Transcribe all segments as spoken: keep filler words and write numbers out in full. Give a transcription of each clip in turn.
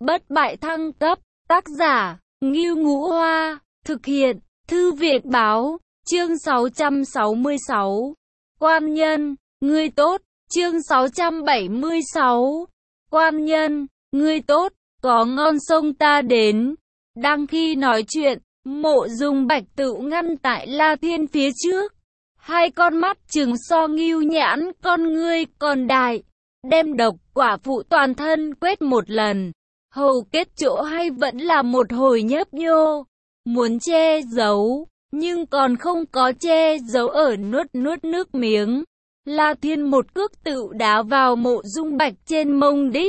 Bất bại thăng cấp, tác giả, Ngưu Ngũ Hoa, thực hiện, Thư viện báo, chương sáu trăm sáu mươi sáu. Quan nhân, ngươi tốt, chương sáu trăm bảy mươi sáu. Quan nhân, ngươi tốt, có ngon xông ta đến. Đang khi nói chuyện, Mộ Dung Bạch tự ngăn tại La Thiên phía trước. Hai con mắt trừng so ngưu nhãn, con ngươi còn đại, đem độc quả phụ toàn thân quét một lần. Hầu kết chỗ hay vẫn là một hồi nhấp nhô, muốn che giấu, nhưng còn không có che giấu ở nuốt nuốt nước miếng. La Thiên một cước tự đá vào Mộ Dung Bạch trên mông đít.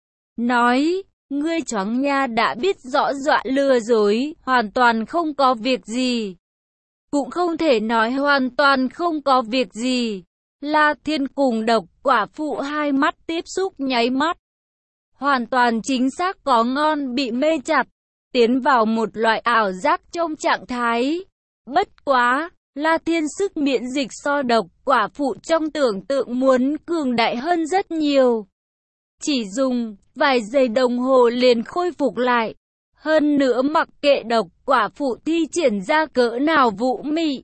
Nói, ngươi choáng nha, đã biết rõ dọa lừa dối, hoàn toàn không có việc gì. Cũng không thể nói hoàn toàn không có việc gì. La Thiên cùng độc quả phụ hai mắt tiếp xúc nháy mắt. Hoàn toàn chính xác có ngon bị mê chặt, tiến vào một loại ảo giác trong trạng thái. Bất quá, La Thiên sức miễn dịch so độc quả phụ trong tưởng tượng muốn cường đại hơn rất nhiều. Chỉ dùng vài giây đồng hồ liền khôi phục lại. Hơn nữa mặc kệ độc quả phụ thi triển ra cỡ nào vũ mị,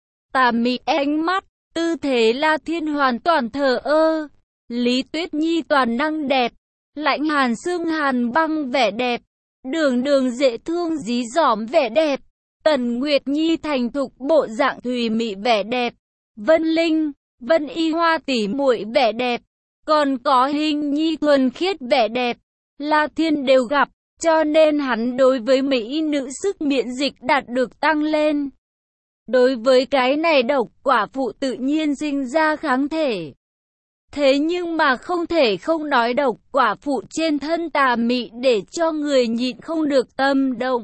tà mị ánh mắt, tư thế La Thiên hoàn toàn thờ ơ. Lý Tuyết Nhi toàn năng đẹp, Lãnh Hàn Xương Hàn Băng vẻ đẹp, Đường Đường dễ thương dí dỏm vẻ đẹp, Tần Nguyệt Nhi thành thục bộ dạng thùy mị vẻ đẹp, Vân Linh, Vân Y Hoa tỉ muội vẻ đẹp, còn có Hình Nhi thuần khiết vẻ đẹp, La Thiên đều gặp, cho nên hắn đối với mỹ nữ sức miễn dịch đạt được tăng lên. Đối với cái này độc quả phụ tự nhiên sinh ra kháng thể. Thế nhưng mà không thể không nói độc quả phụ trên thân tà mị để cho người nhịn không được tâm động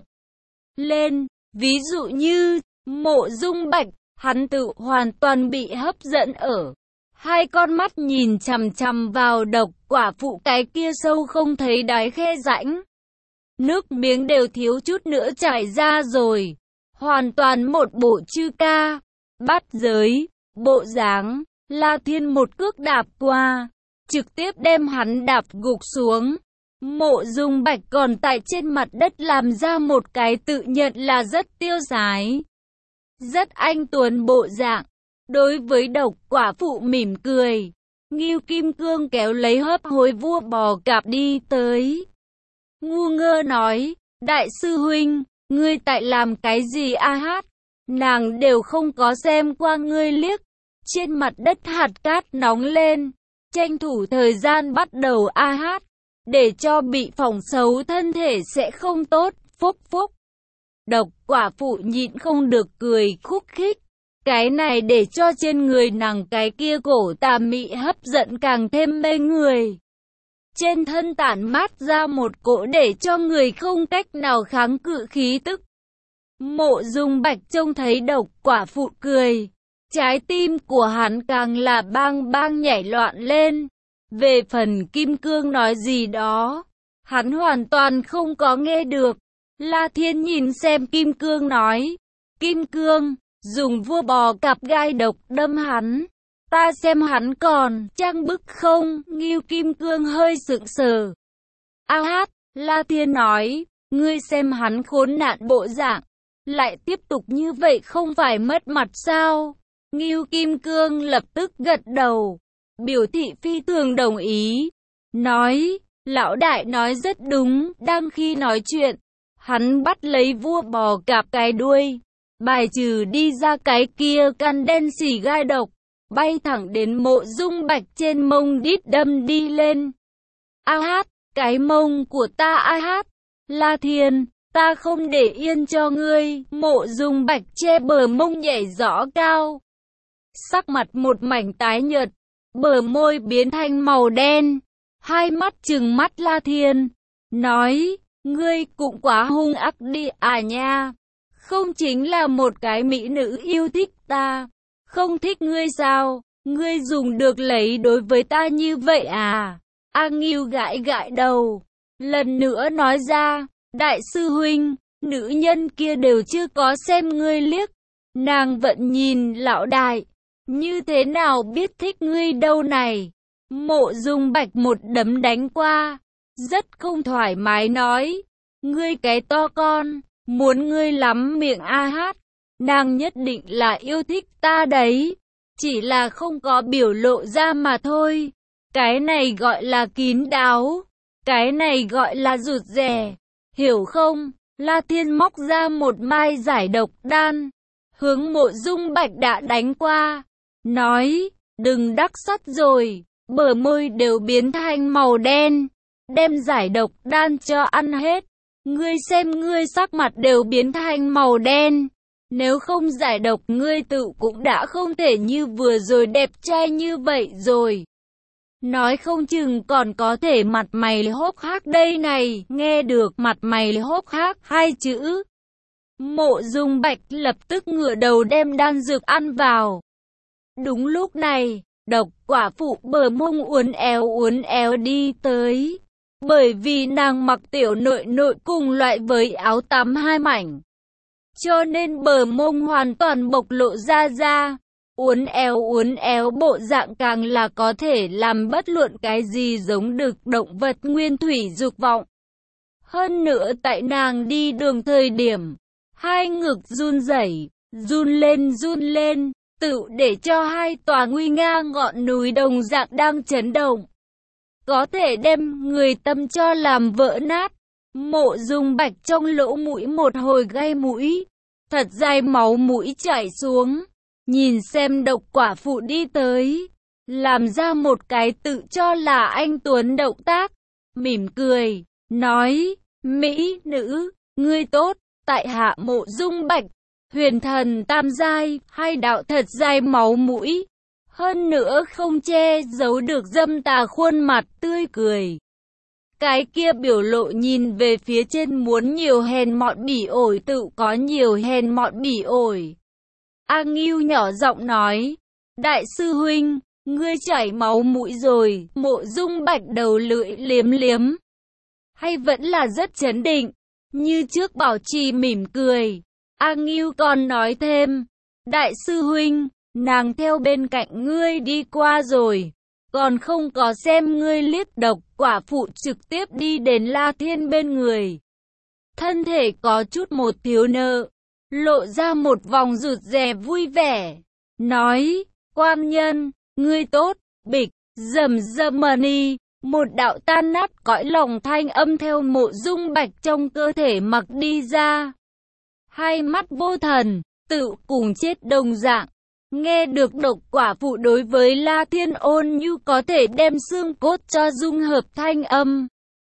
lên. Ví dụ như, Mộ Dung Bạch, hắn tự hoàn toàn bị hấp dẫn ở. Hai con mắt nhìn chằm chằm vào độc quả phụ cái kia sâu không thấy đáy khe rãnh. Nước miếng đều thiếu chút nữa chảy ra rồi. Hoàn toàn một bộ chư ca, bát giới, bộ dáng. La Thiên một cước đạp qua, trực tiếp đem hắn đạp gục xuống. Mộ Dung Bạch còn tại trên mặt đất làm ra một cái tự nhận là rất tiêu sái, rất anh tuấn bộ dạng. Đối với độc quả phụ mỉm cười. Ngưu Kim Cương kéo lấy hấp hối vua bò cạp đi tới. Ngu ngơ nói, đại sư huynh, ngươi tại làm cái gì a hát? Nàng đều không có xem qua ngươi liếc. Trên mặt đất hạt cát nóng lên, tranh thủ thời gian bắt đầu a hát, để cho bị phỏng xấu thân thể sẽ không tốt, phúc phúc. Độc quả phụ nhịn không được cười khúc khích, cái này để cho trên người nàng cái kia cổ tà mị hấp dẫn càng thêm mê người. Trên thân tản mát ra một cỗ để cho người không cách nào kháng cự khí tức. Mộ Dung Bạch trông thấy độc quả phụ cười, trái tim của hắn càng là bang bang nhảy loạn lên. Về phần Kim Cương nói gì đó, hắn hoàn toàn không có nghe được. La Thiên nhìn xem Kim Cương nói, Kim Cương, dùng vua bò cạp gai độc đâm hắn, ta xem hắn còn trang bức không? Ngưu Kim Cương hơi sững sờ. A hát, La Thiên nói, ngươi xem hắn khốn nạn bộ dạng, lại tiếp tục như vậy không phải mất mặt sao? Ngưu Kim Cương lập tức gật đầu, biểu thị phi thường đồng ý, nói, lão đại nói rất đúng. Đang khi nói chuyện, hắn bắt lấy vua bò cạp cái đuôi, bài trừ đi ra cái kia căn đen xỉ gai độc, bay thẳng đến Mộ Dung Bạch trên mông đít đâm đi lên. A hát, cái mông của ta a hát, La Thiên, ta không để yên cho ngươi. Mộ Dung Bạch che bờ mông nhảy rõ cao, sắc mặt một mảnh tái nhợt, bờ môi biến thành màu đen, hai mắt trừng mắt La Thiên, nói, ngươi cũng quá hung ác đi à nha, không chính là một cái mỹ nữ yêu thích ta, không thích ngươi sao, ngươi dùng được lấy đối với ta như vậy à? A Ngưu gãi gãi đầu, lần nữa nói ra, đại sư huynh, nữ nhân kia đều chưa có xem ngươi liếc, nàng vẫn nhìn lão đại, như thế nào biết thích ngươi đâu này. Mộ Dung Bạch một đấm đánh qua, rất không thoải mái nói, ngươi cái to con, muốn ngươi lắm miệng a hát, nàng nhất định là yêu thích ta đấy, chỉ là không có biểu lộ ra mà thôi, cái này gọi là kín đáo, cái này gọi là rụt rè, hiểu không? La Thiên móc ra một mai giải độc đan, hướng Mộ Dung Bạch đã đánh qua, nói, đừng đắc sắt rồi, bờ môi đều biến thành màu đen, đem giải độc đan cho ăn hết, ngươi xem ngươi sắc mặt đều biến thành màu đen, nếu không giải độc ngươi tự cũng đã không thể như vừa rồi đẹp trai như vậy rồi. Nói không chừng còn có thể mặt mày hốc hác đây này, nghe được mặt mày hốc hác hai chữ. Mộ Dung Bạch lập tức ngửa đầu đem đan dược ăn vào. Đúng lúc này, độc quả phụ bờ mông uốn éo uốn éo đi tới. Bởi vì nàng mặc tiểu nội nội cùng loại với áo tắm hai mảnh. Cho nên bờ mông hoàn toàn bộc lộ ra ra. Uốn éo uốn éo bộ dạng càng là có thể làm bất luận cái gì giống được động vật nguyên thủy dục vọng. Hơn nữa tại nàng đi đường thời điểm, hai ngực run rẩy, run lên run lên, tự để cho hai tòa nguy nga ngọn núi đồng dạng đang chấn động. Có thể đem người tâm cho làm vỡ nát. Mộ Dung Bạch trong lỗ mũi một hồi gai mũi, thật dài máu mũi chảy xuống. Nhìn xem độc quả phụ đi tới, làm ra một cái tự cho là anh tuấn động tác, mỉm cười, nói, mỹ nữ, ngươi tốt, tại hạ Mộ Dung Bạch, huyền thần tam giai, hai đạo thật dài máu mũi, hơn nữa không che giấu được dâm tà khuôn mặt tươi cười. Cái kia biểu lộ nhìn về phía trên muốn nhiều hèn mọn bỉ ổi tự có nhiều hèn mọn bỉ ổi. A Ngưu nhỏ giọng nói, đại sư huynh, ngươi chảy máu mũi rồi, Mộ Dung Bạch đầu lưỡi liếm liếm. Hay vẫn là rất chấn định, như trước bảo trì mỉm cười. A Ngưu còn nói thêm, đại sư huynh, nàng theo bên cạnh ngươi đi qua rồi, còn không có xem ngươi liếc độc quả phụ trực tiếp đi đến La Thiên bên người. Thân thể có chút một thiếu nợ, lộ ra một vòng rụt rè vui vẻ, nói, quan nhân, ngươi tốt, bịch, rầm rầm mani, một đạo tan nát cõi lòng thanh âm theo Mộ Dung Bạch trong cơ thể mặc đi ra. Hai mắt vô thần, tự cùng chết đồng dạng, nghe được độc quả phụ đối với La Thiên ôn như có thể đem xương cốt cho dung hợp thanh âm.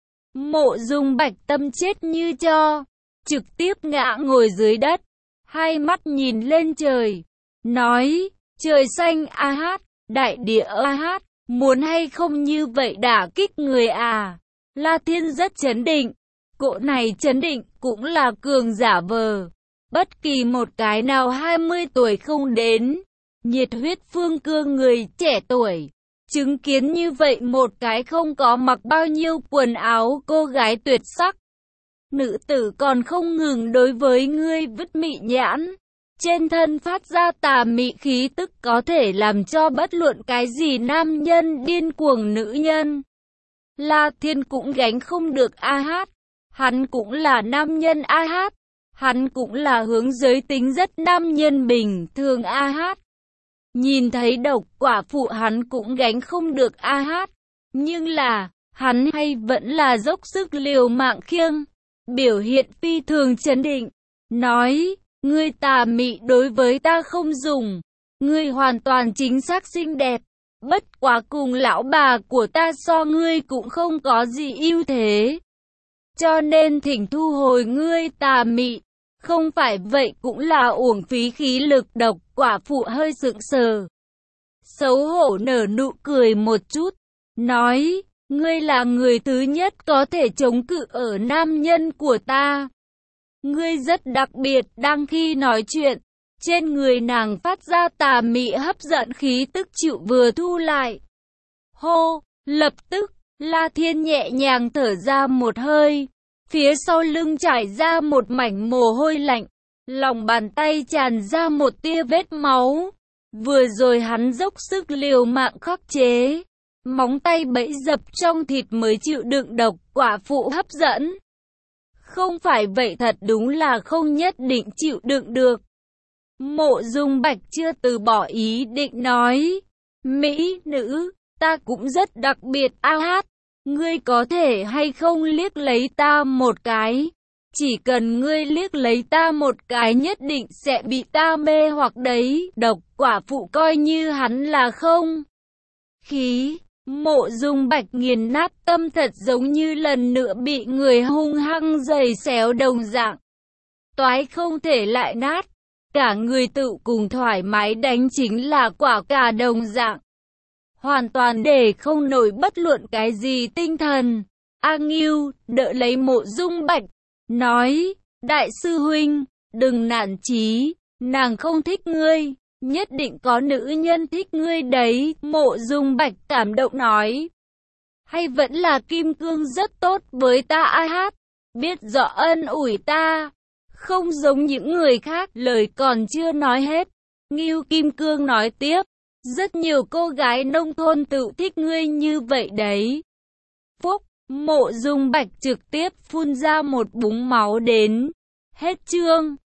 Mộ Dung Bạch tâm chết như cho, trực tiếp ngã ngồi dưới đất, hai mắt nhìn lên trời, nói, trời xanh a hát, đại địa a hát, muốn hay không như vậy đả kích người à. La Thiên rất chấn định, cỗ này chấn định cũng là cường giả vờ, bất kỳ một cái nào hai mươi tuổi không đến, nhiệt huyết phương cương người trẻ tuổi, chứng kiến như vậy một cái không có mặc bao nhiêu quần áo cô gái tuyệt sắc. Nữ tử còn không ngừng đối với ngươi vứt mị nhãn, trên thân phát ra tà mị khí tức có thể làm cho bất luận cái gì nam nhân điên cuồng nữ nhân. La Thiên cũng gánh không được a hát, hắn cũng là nam nhân a hát, hắn cũng là hướng giới tính rất nam nhân bình thường a hát. Nhìn thấy độc quả phụ hắn cũng gánh không được a hát, nhưng là, hắn hay vẫn là dốc sức liều mạng khiêng, biểu hiện phi thường chấn định, nói, ngươi tà mị đối với ta không dùng, ngươi hoàn toàn chính xác xinh đẹp, bất quá cùng lão bà của ta so ngươi cũng không có gì ưu thế. Cho nên thỉnh thu hồi ngươi tà mị, không phải vậy cũng là uổng phí khí lực. Độc quả phụ hơi sững sờ, xấu hổ nở nụ cười một chút, nói, ngươi là người thứ nhất có thể chống cự ở nam nhân của ta. Ngươi rất đặc biệt. Đang khi nói chuyện, trên người nàng phát ra tà mị hấp dẫn khí tức chịu vừa thu lại. Hô, lập tức, La Thiên nhẹ nhàng thở ra một hơi, phía sau lưng trải ra một mảnh mồ hôi lạnh, lòng bàn tay tràn ra một tia vết máu. Vừa rồi hắn dốc sức liều mạng khắc chế, móng tay bẫy dập trong thịt mới chịu đựng độc, quả phụ hấp dẫn. Không phải vậy thật đúng là không nhất định chịu đựng được. Mộ Dung Bạch chưa từ bỏ ý định nói. Mỹ nữ, ta cũng rất đặc biệt a hát. Ngươi có thể hay không liếc lấy ta một cái? Chỉ cần ngươi liếc lấy ta một cái nhất định sẽ bị ta mê hoặc đấy. Độc quả phụ coi như hắn là không khí. Mộ Dung Bạch nghiền nát tâm thật giống như lần nữa bị người hung hăng giày xéo đồng dạng. Toái không thể lại nát. Cả người tự cùng thoải mái đánh chính là quả cà đồng dạng. Hoàn toàn để không nổi bất luận cái gì tinh thần. A Ngưu đỡ lấy Mộ Dung Bạch, nói, đại sư huynh, đừng nản chí, nàng không thích ngươi, nhất định có nữ nhân thích ngươi đấy. Mộ Dung Bạch cảm động nói, hay vẫn là Kim Cương rất tốt với ta a hát, biết rõ ân ủi ta, không giống những người khác. Lời còn chưa nói hết, Ngưu Kim Cương nói tiếp, rất nhiều cô gái nông thôn tự thích ngươi như vậy đấy. Phúc, Mộ Dung Bạch trực tiếp phun ra một búng máu đến. Hết chương.